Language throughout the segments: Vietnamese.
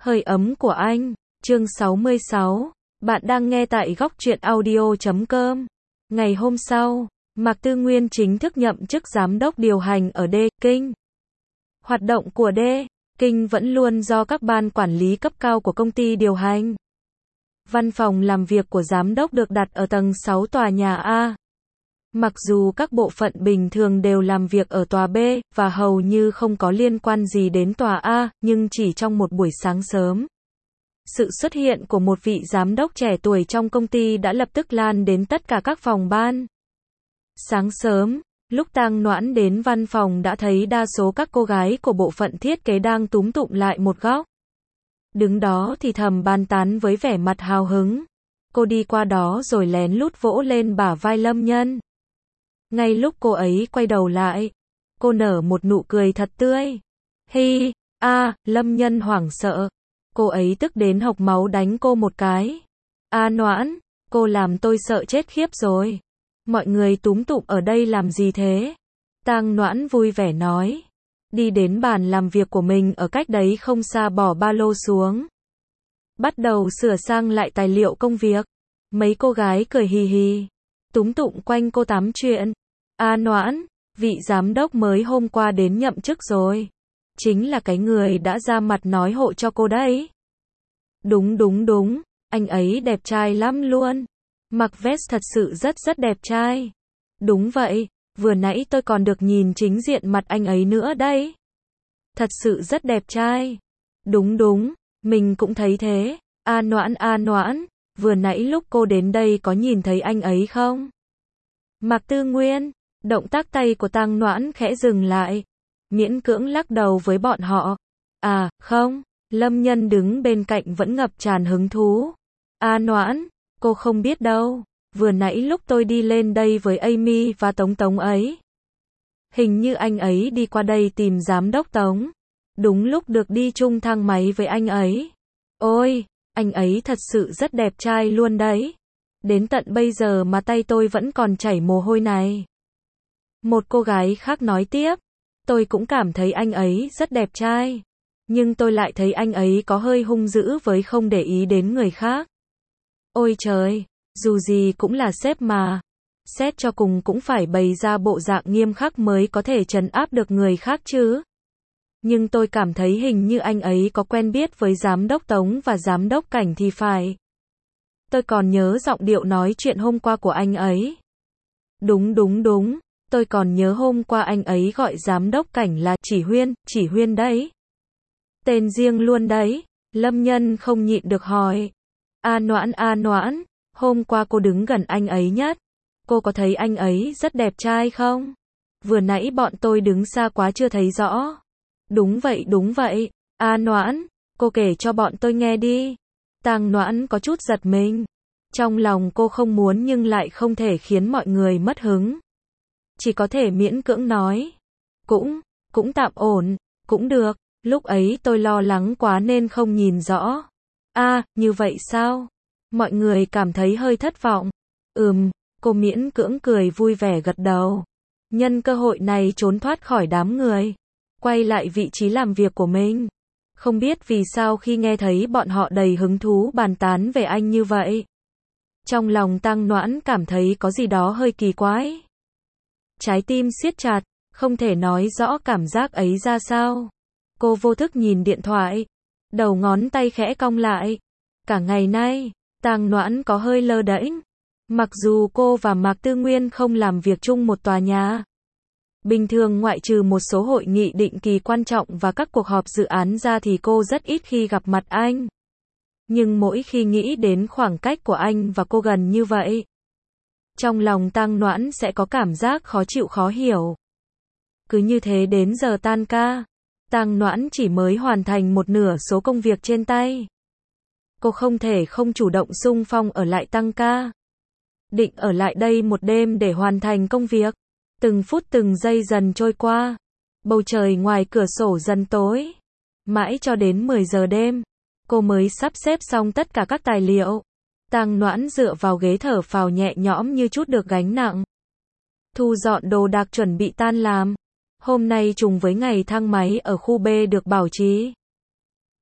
Hơi ấm của anh, chương 66. Bạn đang nghe tại góc truyện audio.com. Ngày hôm sau, Mạc Tư Nguyên chính thức nhậm chức giám đốc điều hành ở D-Kinh. Hoạt động của D-Kinh vẫn luôn do các ban quản lý cấp cao của công ty điều hành. Văn phòng làm việc của giám đốc được đặt ở tầng 6 tòa nhà A. Mặc dù các bộ phận bình thường đều làm việc ở tòa B, và hầu như không có liên quan gì đến tòa A, nhưng chỉ trong một buổi sáng sớm, sự xuất hiện của một vị giám đốc trẻ tuổi trong công ty đã lập tức lan đến tất cả các phòng ban. Sáng sớm, lúc Tang Noãn đến văn phòng đã thấy đa số các cô gái của bộ phận thiết kế đang túm tụm lại một góc. Đứng đó thì thầm bàn tán với vẻ mặt hào hứng. Cô đi qua đó rồi lén lút vỗ lên bả vai Lâm Nhân. Ngay lúc cô ấy quay đầu lại, cô nở một nụ cười thật tươi. Hi, Lâm Nhân hoảng sợ. Cô ấy tức đến hộc máu đánh cô một cái. Noãn, cô làm tôi sợ chết khiếp rồi. Mọi người túm tụm ở đây làm gì thế? Tang Noãn vui vẻ nói. Đi đến bàn làm việc của mình ở cách đấy không xa, bỏ ba lô xuống. Bắt đầu sửa sang lại tài liệu công việc. Mấy cô gái cười hì hì, túm tụm quanh cô tám chuyện. Noãn, vị giám đốc mới hôm qua đến nhậm chức rồi. Chính là cái người đã ra mặt nói hộ cho cô đấy. Đúng, anh ấy đẹp trai lắm luôn. Mặc vest thật sự rất đẹp trai. Đúng vậy, vừa nãy tôi còn được nhìn chính diện mặt anh ấy nữa đấy. Thật sự rất đẹp trai. Đúng, mình cũng thấy thế. Noãn, vừa nãy lúc cô đến đây có nhìn thấy anh ấy không? Mạc Tư Nguyên, động tác tay của Tang Noãn khẽ dừng lại, miễn cưỡng lắc đầu với bọn họ. Không. Lâm Nhân đứng bên cạnh vẫn ngập tràn hứng thú. Noãn, cô không biết đâu, vừa nãy lúc tôi đi lên đây với Amy và Tống ấy, hình như anh ấy đi qua đây tìm giám đốc Tống. Đúng lúc được đi chung thang máy với anh ấy. Ôi, anh ấy thật sự rất đẹp trai luôn đấy. Đến tận bây giờ mà tay tôi vẫn còn chảy mồ hôi này. Một cô gái khác nói tiếp. Tôi cũng cảm thấy anh ấy rất đẹp trai. Nhưng tôi lại thấy anh ấy có hơi hung dữ với không để ý đến người khác. Ôi trời, dù gì cũng là sếp mà. Xét cho cùng cũng phải bày ra bộ dạng nghiêm khắc mới có thể trấn áp được người khác chứ. Nhưng tôi cảm thấy hình như anh ấy có quen biết với giám đốc Tống và giám đốc Cảnh thì phải. Tôi còn nhớ giọng điệu nói chuyện hôm qua của anh ấy. Đúng, tôi còn nhớ hôm qua anh ấy gọi giám đốc Cảnh là chỉ Huyên đấy. Tên riêng luôn đấy. Lâm Nhân không nhịn được hỏi. Noãn, hôm qua cô đứng gần anh ấy nhất. Cô có thấy anh ấy rất đẹp trai không? Vừa nãy bọn tôi đứng xa quá chưa thấy rõ. Đúng vậy. Noãn, cô kể cho bọn tôi nghe đi. Tang Noãn có chút giật mình. Trong lòng cô không muốn nhưng lại không thể khiến mọi người mất hứng. Chỉ có thể miễn cưỡng nói. Cũng tạm ổn, cũng được. Lúc ấy tôi lo lắng quá nên không nhìn rõ. Như vậy sao? Mọi người cảm thấy hơi thất vọng. Cô miễn cưỡng cười vui vẻ gật đầu. Nhân cơ hội này trốn thoát khỏi đám người. Quay lại vị trí làm việc của mình. Không biết vì sao khi nghe thấy bọn họ đầy hứng thú bàn tán về anh như vậy. Trong lòng Tang Noãn cảm thấy có gì đó hơi kỳ quái. Trái tim siết chặt, không thể nói rõ cảm giác ấy ra sao. Cô vô thức nhìn điện thoại. Đầu ngón tay khẽ cong lại. Cả ngày nay, Tang Noãn có hơi lơ đễnh. Mặc dù cô và Mạc Tư Nguyên không làm việc chung một tòa nhà. Bình thường ngoại trừ một số hội nghị định kỳ quan trọng và các cuộc họp dự án ra thì cô rất ít khi gặp mặt anh. Nhưng mỗi khi nghĩ đến khoảng cách của anh và cô gần như vậy, trong lòng Tang Noãn sẽ có cảm giác khó chịu khó hiểu. Cứ như thế đến giờ tan ca, Tang Noãn chỉ mới hoàn thành một nửa số công việc trên tay. Cô không thể không chủ động xung phong ở lại tăng ca. Định ở lại đây một đêm để hoàn thành công việc. Từng phút từng giây dần trôi qua. Bầu trời ngoài cửa sổ dần tối. Mãi cho đến 10 giờ đêm, cô mới sắp xếp xong tất cả các tài liệu. Tang Noãn dựa vào ghế thở phào nhẹ nhõm như chút được gánh nặng. Thu dọn đồ đạc chuẩn bị tan làm. Hôm nay trùng với ngày thang máy ở khu B được bảo trì.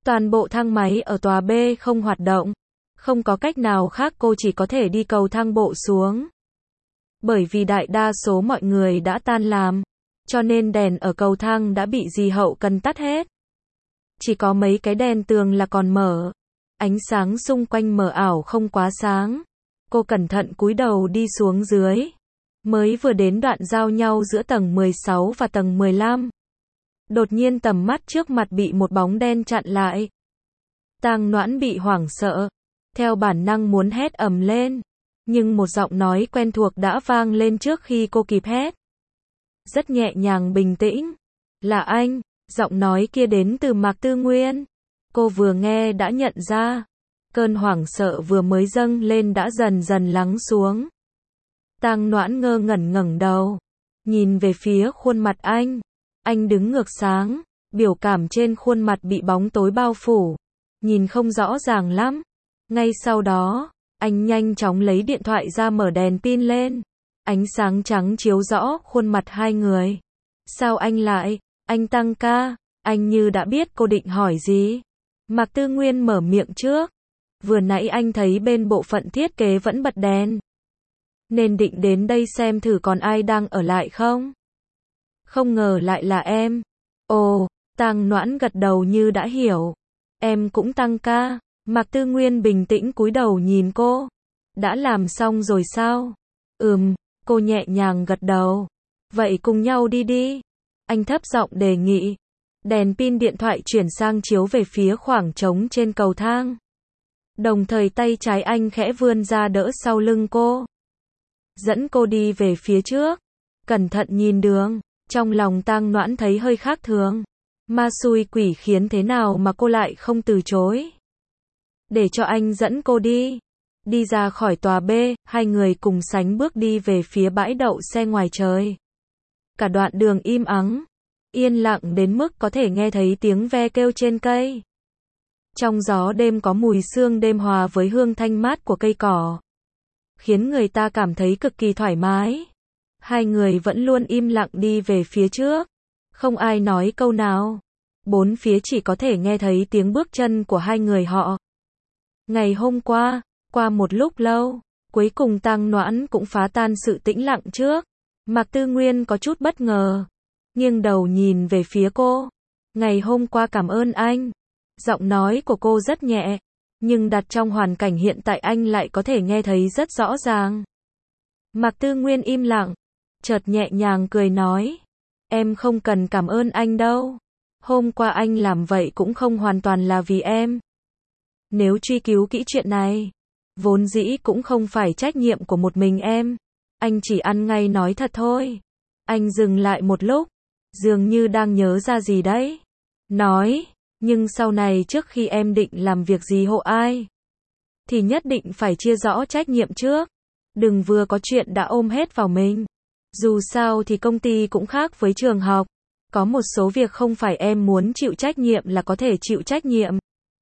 Toàn bộ thang máy ở tòa B không hoạt động. Không có cách nào khác, cô chỉ có thể đi cầu thang bộ xuống. Bởi vì đại đa số mọi người đã tan làm, cho nên đèn ở cầu thang đã bị dì Hậu cần tắt hết. Chỉ có mấy cái đèn tường là còn mở. Ánh sáng xung quanh mờ ảo không quá sáng. Cô cẩn thận cúi đầu đi xuống dưới. Mới vừa đến đoạn giao nhau giữa tầng 16 và tầng 15. Đột nhiên tầm mắt trước mặt bị một bóng đen chặn lại. Tang Noãn bị hoảng sợ. Theo bản năng muốn hét ầm lên. Nhưng một giọng nói quen thuộc đã vang lên trước khi cô kịp hét. Rất nhẹ nhàng bình tĩnh. Là anh. Giọng nói kia đến từ Mạc Tư Nguyên. Cô vừa nghe đã nhận ra. Cơn hoảng sợ vừa mới dâng lên đã dần dần lắng xuống. Tang Noãn ngơ ngẩn ngẩng đầu. Nhìn về phía khuôn mặt anh. Anh đứng ngược sáng. Biểu cảm trên khuôn mặt bị bóng tối bao phủ. Nhìn không rõ ràng lắm. Ngay sau đó, anh nhanh chóng lấy điện thoại ra mở đèn pin lên. Ánh sáng trắng chiếu rõ khuôn mặt hai người. Sao anh lại? Anh Tăng ca. Anh như đã biết cô định hỏi gì. Mạc Tư Nguyên mở miệng trước. Vừa nãy anh thấy bên bộ phận thiết kế vẫn bật đèn. Nên định đến đây xem thử còn ai đang ở lại không? Không ngờ lại là em. Ồ, Tang Noãn gật đầu như đã hiểu. Em cũng tăng ca. Mạc Tư Nguyên bình tĩnh cúi đầu nhìn cô. Đã làm xong rồi sao? Cô nhẹ nhàng gật đầu. Vậy cùng nhau đi đi. Anh thấp giọng đề nghị. Đèn pin điện thoại chuyển sang chiếu về phía khoảng trống trên cầu thang. Đồng thời tay trái anh khẽ vươn ra đỡ sau lưng cô. Dẫn cô đi về phía trước. Cẩn thận nhìn đường. Trong lòng Tang Noãn thấy hơi khác thường. Ma xui quỷ khiến thế nào mà cô lại không từ chối. Để cho anh dẫn cô đi. Đi ra khỏi tòa B, hai người cùng sánh bước đi về phía bãi đậu xe ngoài trời. Cả đoạn đường im ắng. Yên lặng đến mức có thể nghe thấy tiếng ve kêu trên cây. Trong gió đêm có mùi sương đêm hòa với hương thanh mát của cây cỏ. Khiến người ta cảm thấy cực kỳ thoải mái. Hai người vẫn luôn im lặng đi về phía trước. Không ai nói câu nào. Bốn phía chỉ có thể nghe thấy tiếng bước chân của hai người họ. Ngày hôm qua, qua một lúc lâu, cuối cùng Tang Noãn cũng phá tan sự tĩnh lặng trước. Mạc Tư Nguyên có chút bất ngờ. Nghiêng đầu nhìn về phía cô. Ngày hôm qua cảm ơn anh. Giọng nói của cô rất nhẹ. Nhưng đặt trong hoàn cảnh hiện tại anh lại có thể nghe thấy rất rõ ràng. Mạc Tư Nguyên im lặng. Chợt nhẹ nhàng cười nói. Em không cần cảm ơn anh đâu. Hôm qua anh làm vậy cũng không hoàn toàn là vì em. Nếu truy cứu kỹ chuyện này, vốn dĩ cũng không phải trách nhiệm của một mình em. Anh chỉ ăn ngay nói thật thôi. Anh dừng lại một lúc, dường như đang nhớ ra gì đấy. Nói, nhưng sau này trước khi em định làm việc gì hộ ai, thì nhất định phải chia rõ trách nhiệm trước. Đừng vừa có chuyện đã ôm hết vào mình. Dù sao thì công ty cũng khác với trường học. Có một số việc không phải em muốn chịu trách nhiệm là có thể chịu trách nhiệm.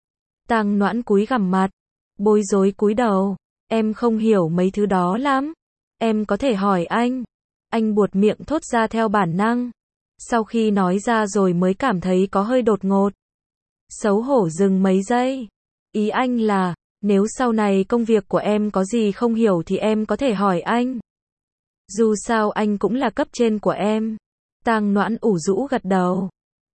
Tang Noãn cúi gằm mặt, bối rối cúi đầu. Em không hiểu mấy thứ đó lắm. Em có thể hỏi anh. Anh buột miệng thốt ra theo bản năng. Sau khi nói ra rồi mới cảm thấy có hơi đột ngột. Xấu hổ dừng mấy giây. Ý anh là, nếu sau này công việc của em có gì không hiểu thì em có thể hỏi anh. Dù sao anh cũng là cấp trên của em. Tang Noãn ủ rũ gật đầu.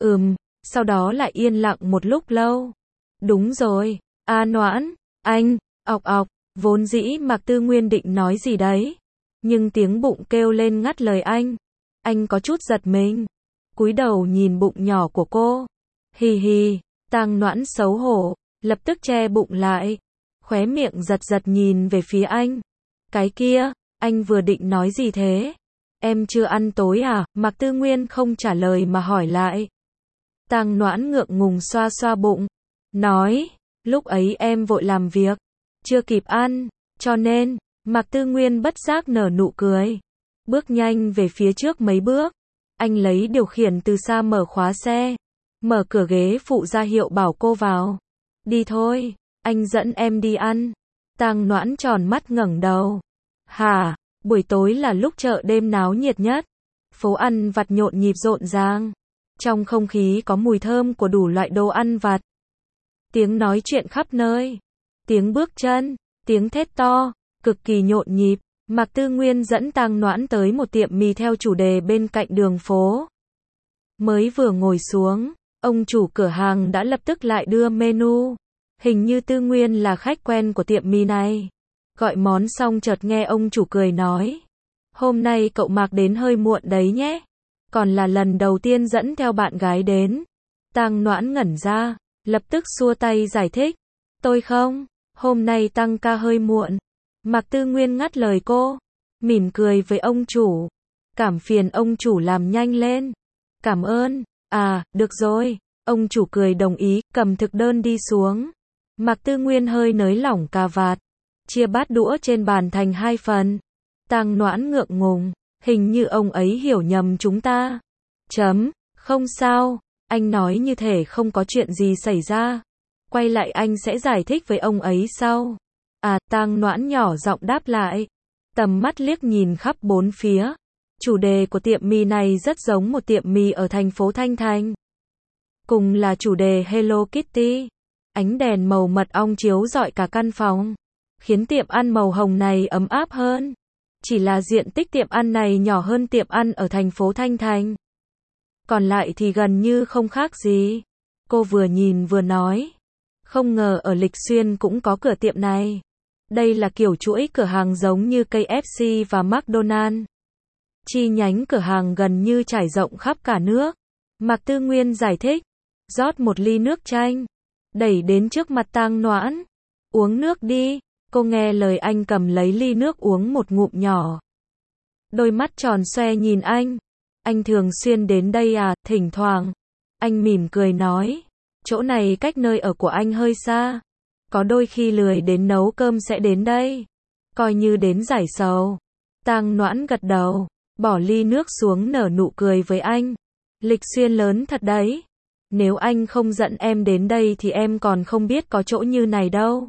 Sau đó lại yên lặng một lúc lâu. Đúng rồi, Noãn, anh, ọc ọc, vốn dĩ Mạc Tư Nguyên định nói gì đấy. Nhưng tiếng bụng kêu lên ngắt lời anh. Anh có chút giật mình. Cúi đầu nhìn bụng nhỏ của cô. Hì hì, Tang Noãn xấu hổ, lập tức che bụng lại. Khóe miệng giật giật nhìn về phía anh. Cái kia, anh vừa định nói gì thế? Em chưa ăn tối à? Mạc Tư Nguyên không trả lời mà hỏi lại. Tang Noãn ngượng ngùng xoa xoa bụng. Nói, lúc ấy em vội làm việc. Chưa kịp ăn, cho nên, Mạc Tư Nguyên bất giác nở nụ cười. Bước nhanh về phía trước mấy bước. Anh lấy điều khiển từ xa mở khóa xe. Mở cửa ghế phụ ra hiệu bảo cô vào. Đi thôi, anh dẫn em đi ăn. Tang Noãn tròn mắt ngẩng đầu. Hả? Buổi tối là lúc chợ đêm náo nhiệt nhất. Phố ăn vặt nhộn nhịp rộn ràng. Trong không khí có mùi thơm của đủ loại đồ ăn vặt. tiếng nói chuyện khắp nơi, tiếng bước chân, tiếng thét to, cực kỳ nhộn nhịp. Mạc Tư Nguyên dẫn Tang Noãn tới một tiệm mì theo chủ đề bên cạnh đường phố. Mới vừa ngồi xuống, ông chủ cửa hàng đã lập tức lại đưa menu. Hình như Tư Nguyên là khách quen của tiệm mì này. Gọi món xong chợt nghe ông chủ cười nói: "Hôm nay cậu Mạc đến hơi muộn đấy nhé. Còn là lần đầu tiên dẫn theo bạn gái đến." Tang Noãn ngẩn ra, lập tức xua tay giải thích: "Tôi không, hôm nay tăng ca hơi muộn." Mạc Tư Nguyên ngắt lời cô, mỉm cười với ông chủ: "Cảm phiền ông chủ làm nhanh lên." "Cảm ơn." "À, được rồi." Ông chủ cười đồng ý, cầm thực đơn đi xuống. Mạc Tư Nguyên hơi nới lỏng cà vạt, chia bát đũa trên bàn thành 2 phần. Tang Noãn ngượng ngùng, hình như ông ấy hiểu nhầm chúng ta. Không sao, anh nói như thể không có chuyện gì xảy ra. Quay lại anh sẽ giải thích với ông ấy sau. À, Tang Noãn nhỏ giọng đáp lại. Tầm mắt liếc nhìn khắp bốn phía. Chủ đề của tiệm mì này rất giống một tiệm mì ở thành phố Thanh Thành. Cùng là chủ đề Hello Kitty. Ánh đèn màu mật ong chiếu rọi cả căn phòng, khiến tiệm ăn màu hồng này ấm áp hơn. Chỉ là diện tích tiệm ăn này nhỏ hơn tiệm ăn ở thành phố Thanh Thành. Còn lại thì gần như không khác gì. Cô vừa nhìn vừa nói. Không ngờ ở Lịch Xuyên cũng có cửa tiệm này. Đây là kiểu chuỗi cửa hàng giống như KFC và McDonald's. Chi nhánh cửa hàng gần như trải rộng khắp cả nước. Mạc Tư Nguyên giải thích. Rót một ly nước chanh, đẩy đến trước mặt Tang Noãn. Uống nước đi. Cô nghe lời anh cầm lấy ly nước uống một ngụm nhỏ. Đôi mắt tròn xoe nhìn anh. Anh thường xuyên đến đây à? Thỉnh thoảng. Anh mỉm cười nói. Chỗ này cách nơi ở của anh hơi xa. Có đôi khi lười đến nấu cơm sẽ đến đây. Coi như đến giải sầu. Tang Noãn gật đầu, bỏ ly nước xuống nở nụ cười với anh. Lịch Xuyên lớn thật đấy. Nếu anh không dẫn em đến đây thì em còn không biết có chỗ như này đâu.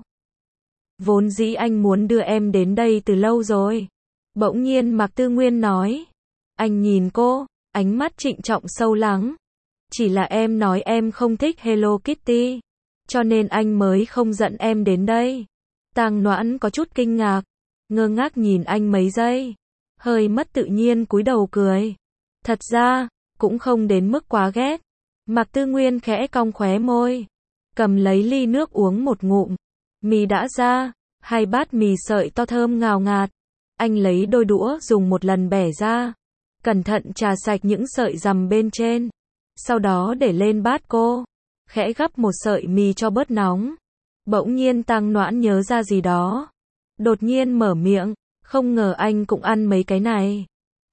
Vốn dĩ anh muốn đưa em đến đây từ lâu rồi. Bỗng nhiên Mạc Tư Nguyên nói. Anh nhìn cô, ánh mắt trịnh trọng sâu lắng. Chỉ là em nói em không thích Hello Kitty, cho nên anh mới không dẫn em đến đây. Tang Noãn có chút kinh ngạc, ngơ ngác nhìn anh mấy giây, hơi mất tự nhiên cúi đầu cười. Thật ra, cũng không đến mức quá ghét. Mạc Tư Nguyên khẽ cong khóe môi, cầm lấy ly nước uống một ngụm. Mì đã ra, 2 bát mì sợi to thơm ngào ngạt. Anh lấy đôi đũa dùng một lần bẻ ra, cẩn thận chà sạch những sợi rằm bên trên. Sau đó để lên bát cô, khẽ gắp một sợi mì cho bớt nóng. Bỗng nhiên Tang Noãn nhớ ra gì đó, đột nhiên mở miệng, không ngờ anh cũng ăn mấy cái này.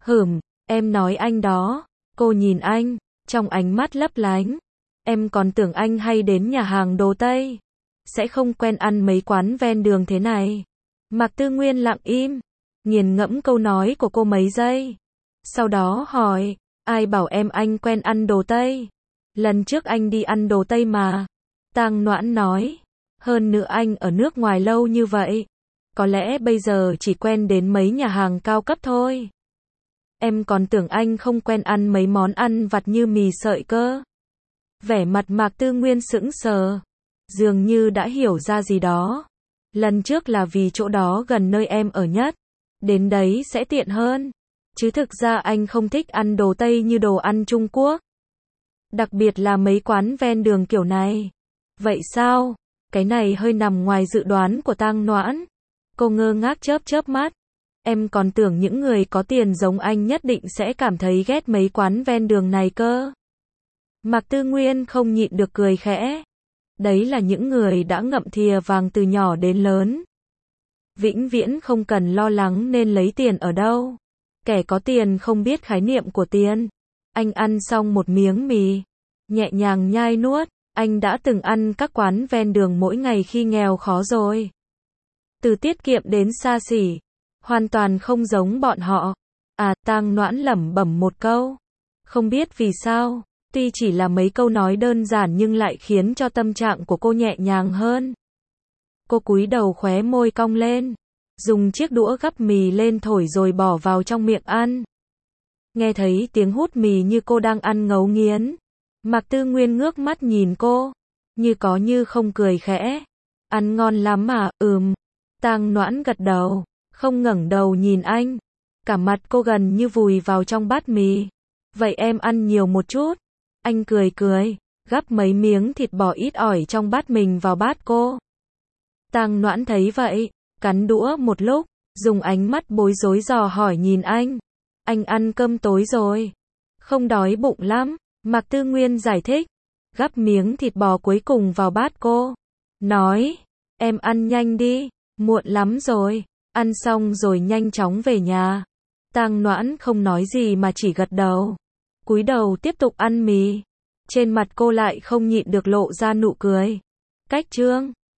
Em nói anh đó. Cô nhìn anh, trong ánh mắt lấp lánh. Em còn tưởng anh hay đến nhà hàng đồ Tây, sẽ không quen ăn mấy quán ven đường thế này. Mạc Tư Nguyên lặng im, nghiền ngẫm câu nói của cô mấy giây. Sau đó hỏi, ai bảo anh quen ăn đồ Tây? Lần trước anh đi ăn đồ Tây mà. Tang Noãn nói, hơn nữa anh ở nước ngoài lâu như vậy, có lẽ bây giờ chỉ quen đến mấy nhà hàng cao cấp thôi. Em còn tưởng anh không quen ăn mấy món ăn vặt như mì sợi cơ. Vẻ mặt Mạc Tư Nguyên sững sờ, dường như đã hiểu ra gì đó. Lần trước là vì chỗ đó gần nơi em ở nhất, đến đấy sẽ tiện hơn. Chứ thực ra anh không thích ăn đồ Tây như đồ ăn Trung Quốc. Đặc biệt là mấy quán ven đường kiểu này. Vậy sao? Cái này hơi nằm ngoài dự đoán của Tang Noãn. Cô ngơ ngác chớp mắt. Em còn tưởng những người có tiền giống anh nhất định sẽ cảm thấy ghét mấy quán ven đường này cơ. Mạc Tư Nguyên không nhịn được cười khẽ. Đấy là những người đã ngậm thìa vàng từ nhỏ đến lớn. Vĩnh viễn không cần lo lắng nên lấy tiền ở đâu. Kẻ có tiền không biết khái niệm của tiền. Anh ăn xong một miếng mì, nhẹ nhàng nhai nuốt. Anh đã từng ăn các quán ven đường mỗi ngày khi nghèo khó rồi. Từ tiết kiệm đến xa xỉ, hoàn toàn không giống bọn họ. À, Tang Noãn lẩm bẩm một câu. Không biết vì sao, tuy chỉ là mấy câu nói đơn giản nhưng lại khiến cho tâm trạng của cô nhẹ nhàng hơn. Cô cúi đầu khóe môi cong lên, dùng chiếc đũa gắp mì lên thổi rồi bỏ vào trong miệng ăn. Nghe thấy tiếng hút mì như cô đang ăn ngấu nghiến. Mạc Tư Nguyên ngước mắt nhìn cô. như có như không cười khẽ. Ăn ngon lắm à, Tang Noãn gật đầu, không ngẩng đầu nhìn anh. Cả mặt cô gần như vùi vào trong bát mì. Vậy em ăn nhiều một chút. Anh cười cười, gắp mấy miếng thịt bò ít ỏi trong bát mình vào bát cô. Tang Noãn thấy vậy, cắn đũa một lúc, dùng ánh mắt bối rối dò hỏi nhìn anh. Anh ăn cơm tối rồi. Không đói bụng lắm, Mạc Tư Nguyên giải thích. Gắp miếng thịt bò cuối cùng vào bát cô. Nói, em ăn nhanh đi, muộn lắm rồi. Ăn xong rồi nhanh chóng về nhà. Tang Noãn không nói gì mà chỉ gật đầu. Cúi đầu tiếp tục ăn mì. Trên mặt cô lại không nhịn được lộ ra nụ cười. Cách chương